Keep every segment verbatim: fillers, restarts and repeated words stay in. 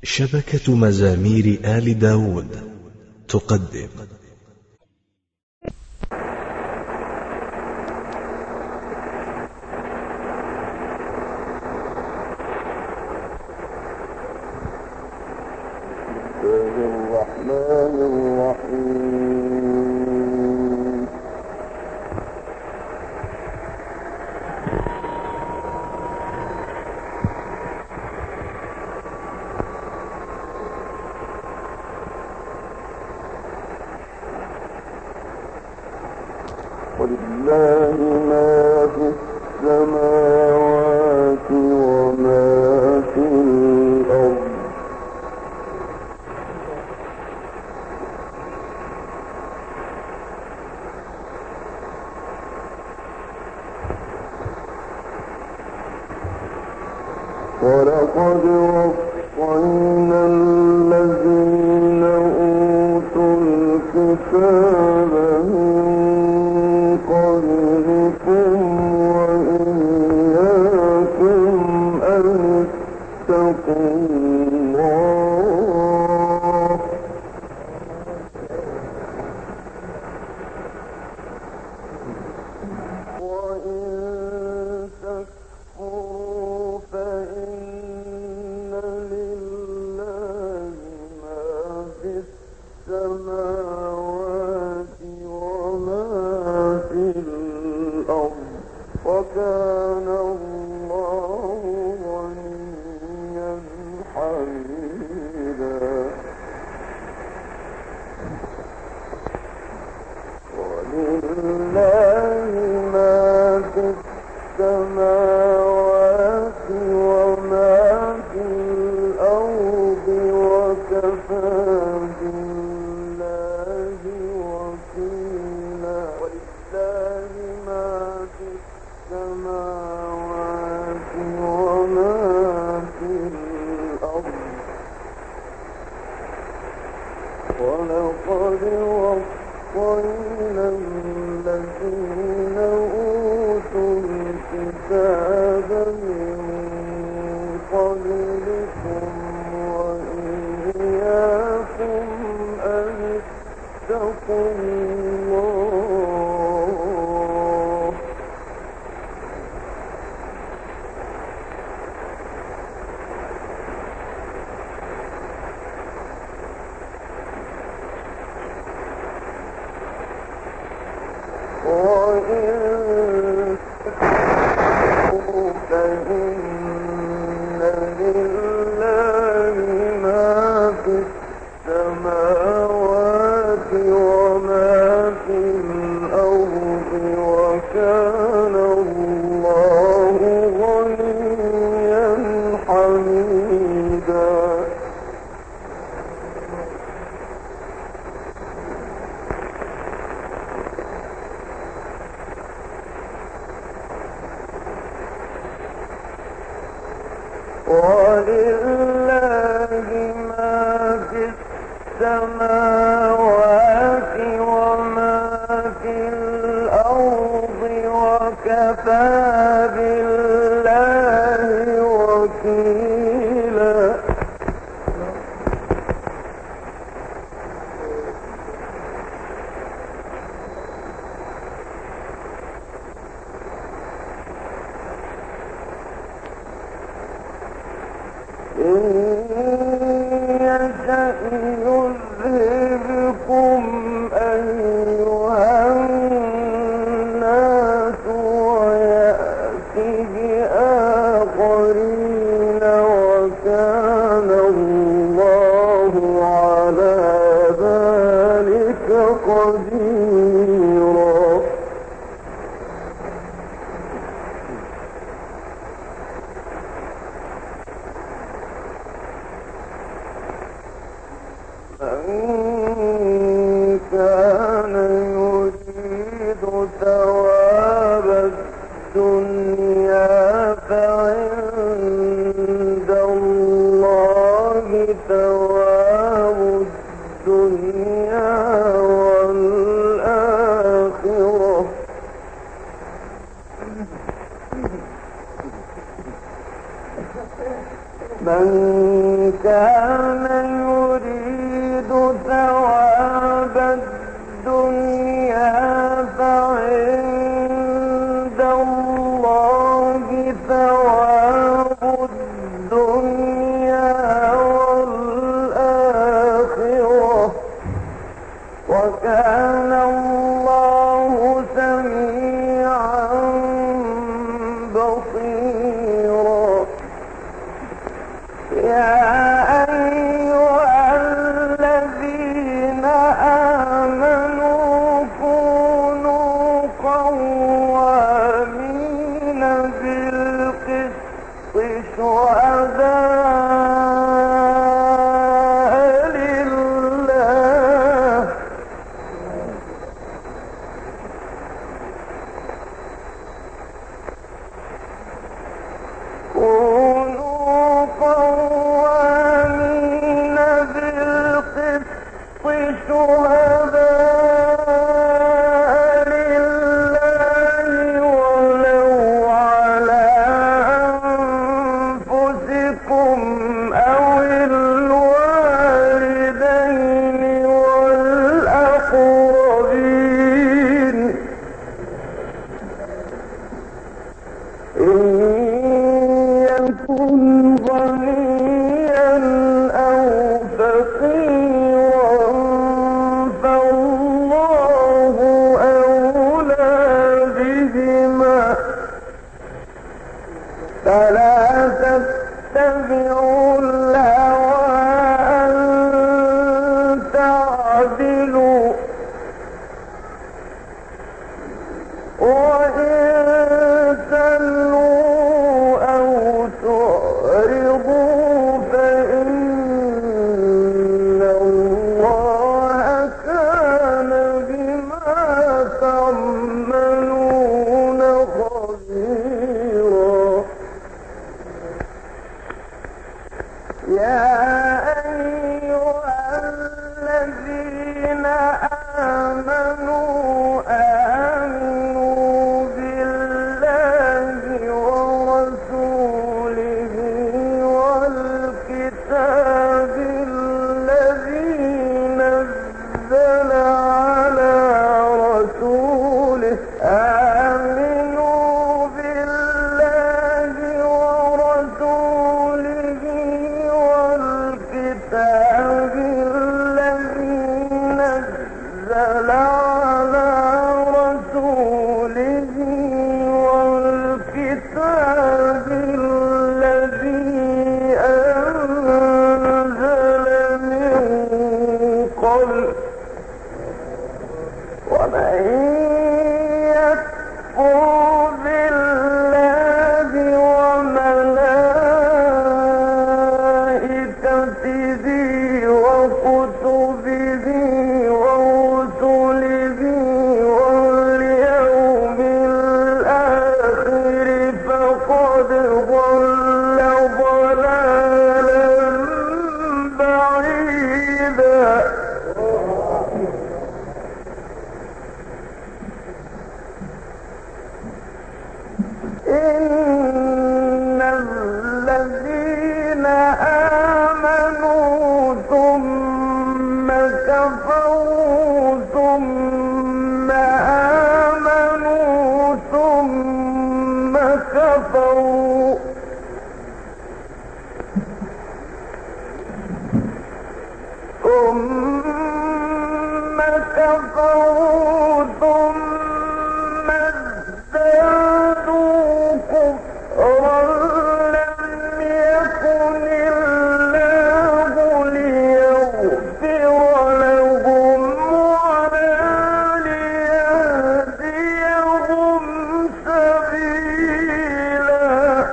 شبكة مزامير آل داود تقدم الرحمن الرحيم. ولله ما في السماوات وما في الأرض ولقد وصينا الذين أوتوا الكتاب من قبلكم وإياكم أن اتقوا الله وإن تكفروا فإن لله ما في السماوات وما في الأرض وكان الله غنيا حميدا. ولله ما في السماوات وما في الأرض وكفى بالله وكيلا. ولله ما في السماوات وما في الأرض ولقد وصينا الذين أوتوا الكتاب من قبلكم وإياكم أن اتقوا الله وإن تكفروا فإن لله ما في السماوات وما في الأرض وكان الله غنيا حميدا. ولله ما في السماوات وما في الأرض وكفى بالله وكيلا. إن يشأ يذهبكم أيها الناس ويأتي بآخرين وكان الله على ذلك قديرا. من كان يريد ثواب الدنيا فعند الله ثواب الدنيا والآخرة من كان يريد ثواب الدنيا فعند الله ثواب الدنيا والآخرة وكان الله سميعا بصيرا. يا أيها الذين آمنوا كونوا قوامين بالقسط شهداء لله كونوا قوامين بالقسط شهداء لله ولو على أنفسكم أو الوالدين والأقربين إن يكن غنيا أو فقيرا فالله أولى بهما فلا تتبعوا الهوى أن تعدلوا وإن تلووا أو تعرضوا فإن الله كان بما تعملون خبيرا. يا أيها الذين آمنوا آمنوا بالله ورسوله والكتاب الذي نزل على رسوله آمنوا بالله ورسوله والكتاب الذي نزل على رسوله والكتاب الذي أنزل من قبل ومن يكفر بالله وملائكته وكتبه ورسله واليوم الآخر فقد ضل ضلالا بعيدا. إن الذين آمنوا ثم كفروا ثم آمنوا ثم كفروا ثم كفروا ثم ازدادوا كفرا لم يكن الله ليغفر لهم ولا ليهديهم سبيلا.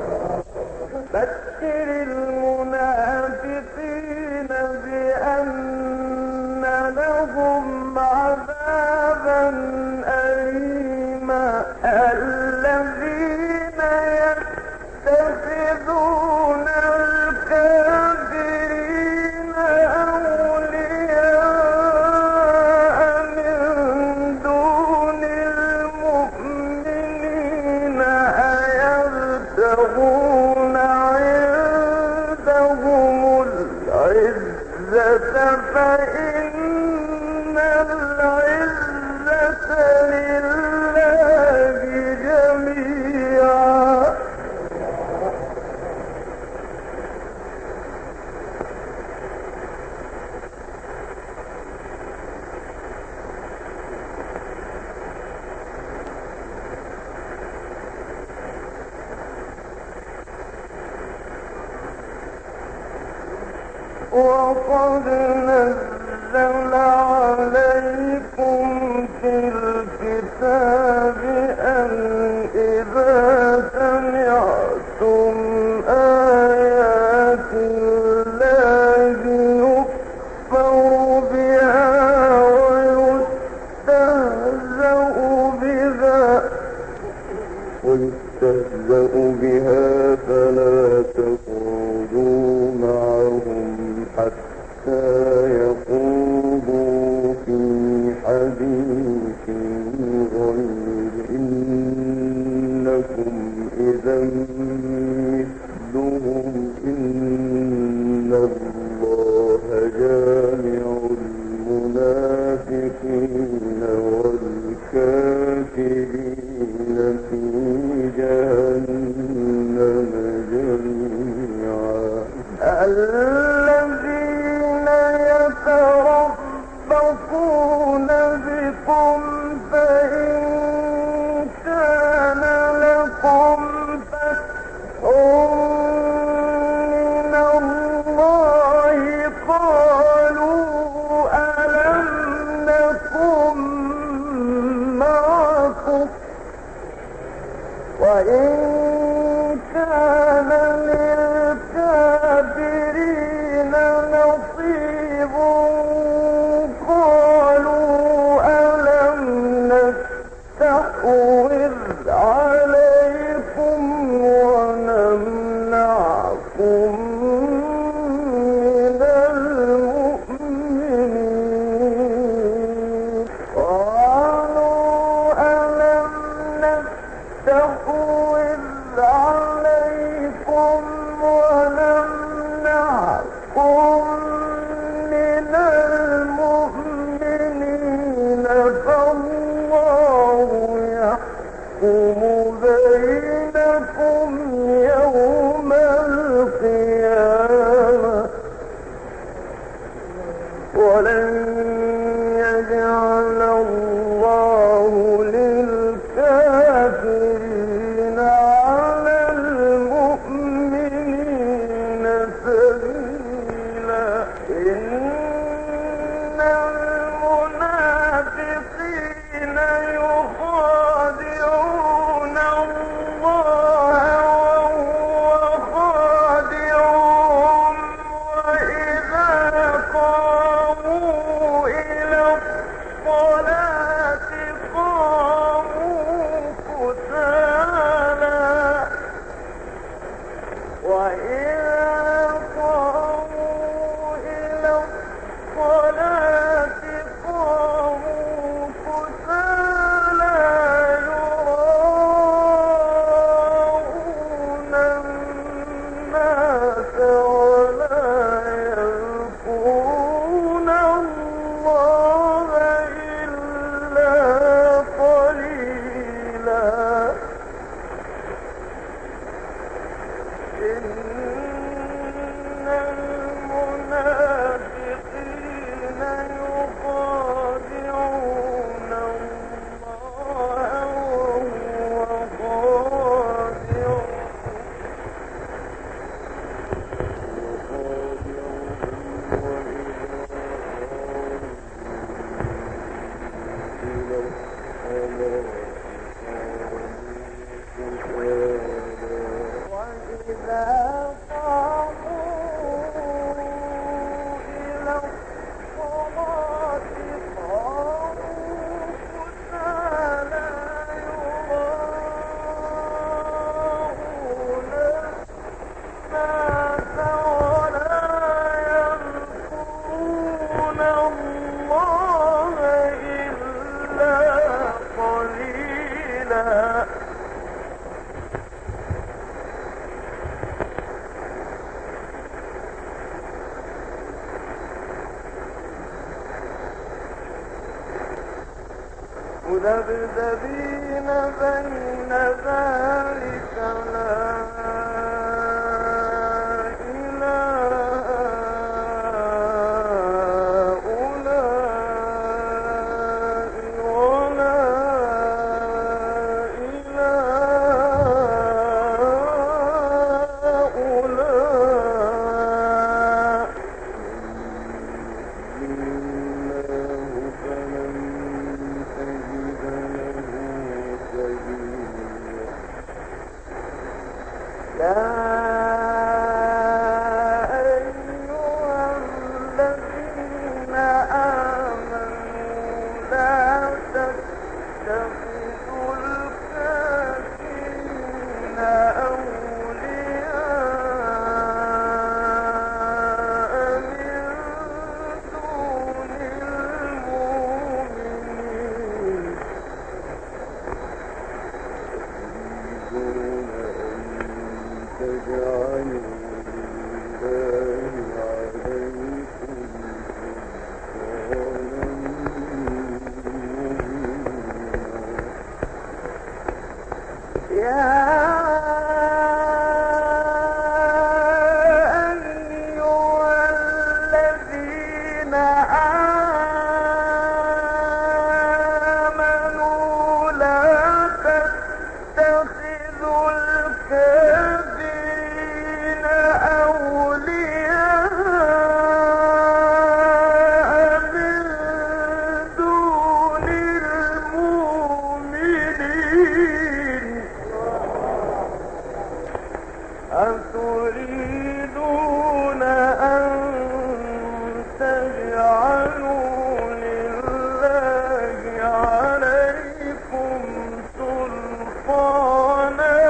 بشر المنافقين بأن فإن العزة لله جميعا. وقد نزل عليكم في الكتاب أن إذا سمعتم آيات الله يكفر بها ويستهزأ بها ويستهزأ بها فلا تقعدوا معهم حتى يخوضوا في حديث غيره إنكم إذا مثلهم إن الله جامع المنافقين والكافرين في جهنم جميعا. الذين يتربصون بكم فإن كان لكم فتح من الله قالوا ألم نكن معكم وإن كان للكافرين نصيب قالوا ألم نستحوذ عليكم ونمنعكم من المؤمنين قالوا ألم نستحوذ عليكم ونمنعكم من المؤمنين فالله يحكم بينكم يوم القيامة ولن يجعل الله للكافرين على المؤمنين سبيلا. مذبذبين بين ذلك لا أتريدون أن تجعلوا لله عليكم سلطانا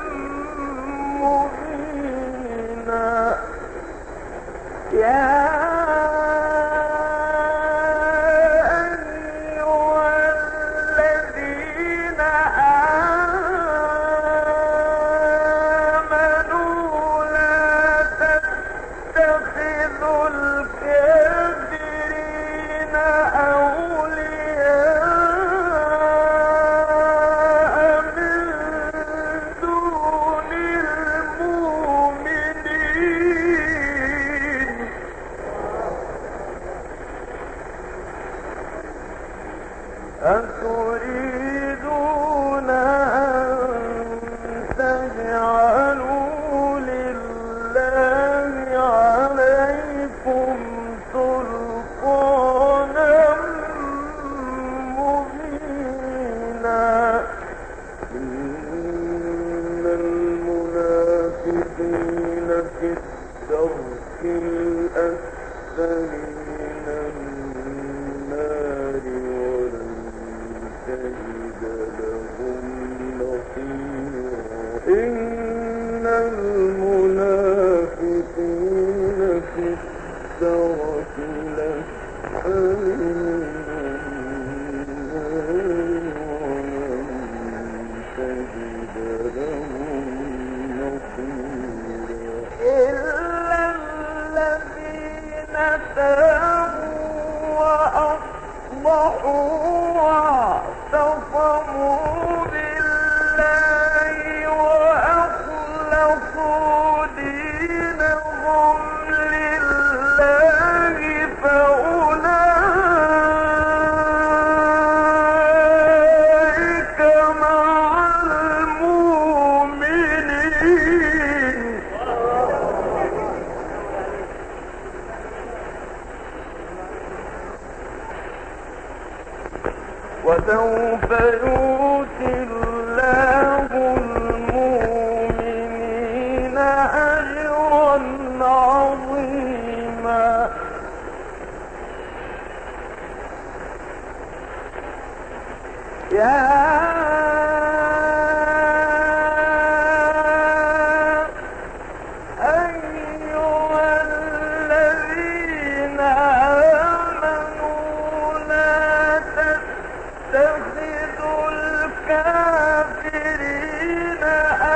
مبينا يا أتريدون أن تجعلوا لله عليكم سلطانا مبينا إن المنافقين في الدرك الأسفل من النار تجد لهم نصيرا إن المنافقين في الدرك الأسفل من النار تجد لهم نصيرا إلا الذين تابوا وأصلحوا واعتصموا بالله وأخلصوا دينهم لله فأولئك مع المؤمنين وسوف يؤتي الله المؤمنين أجرا عظيما يا اتخذوا الكافرين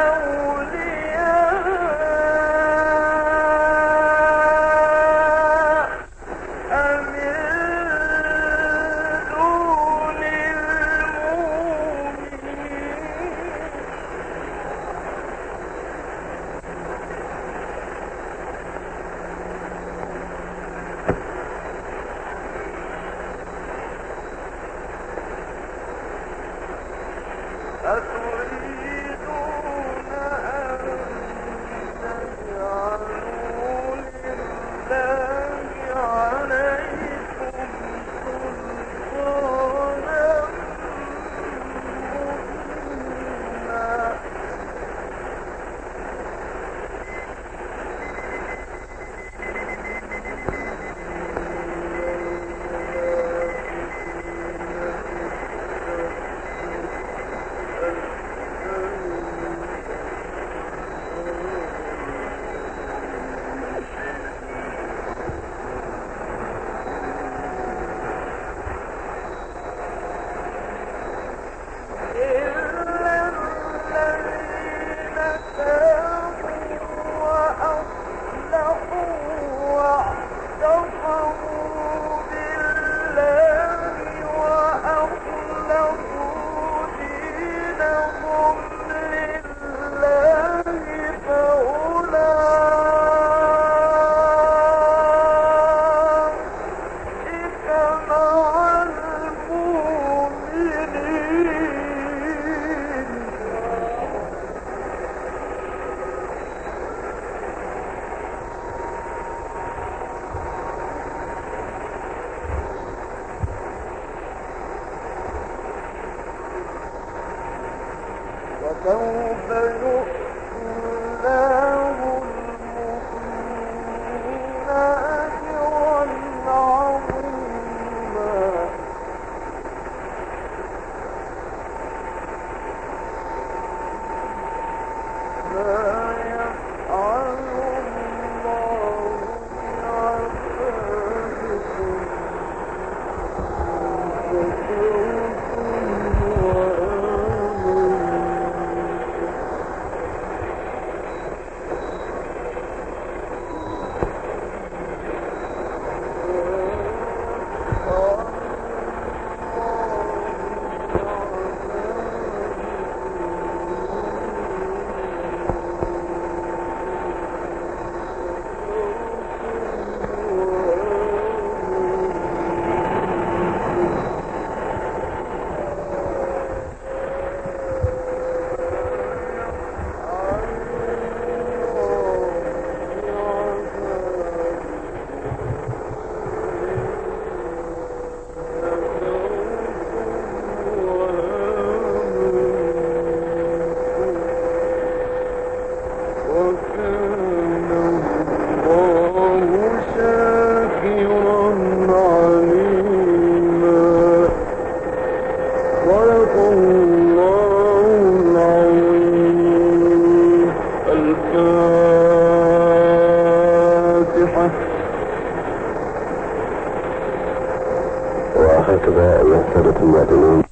أولياء من دون المؤمنين وسوف يؤتي الله المؤمنين أجرا عظيما. ما يفعل الله بعذابكم إن شكرتم وآمنتم. وهكذا أيها السادة المعلمين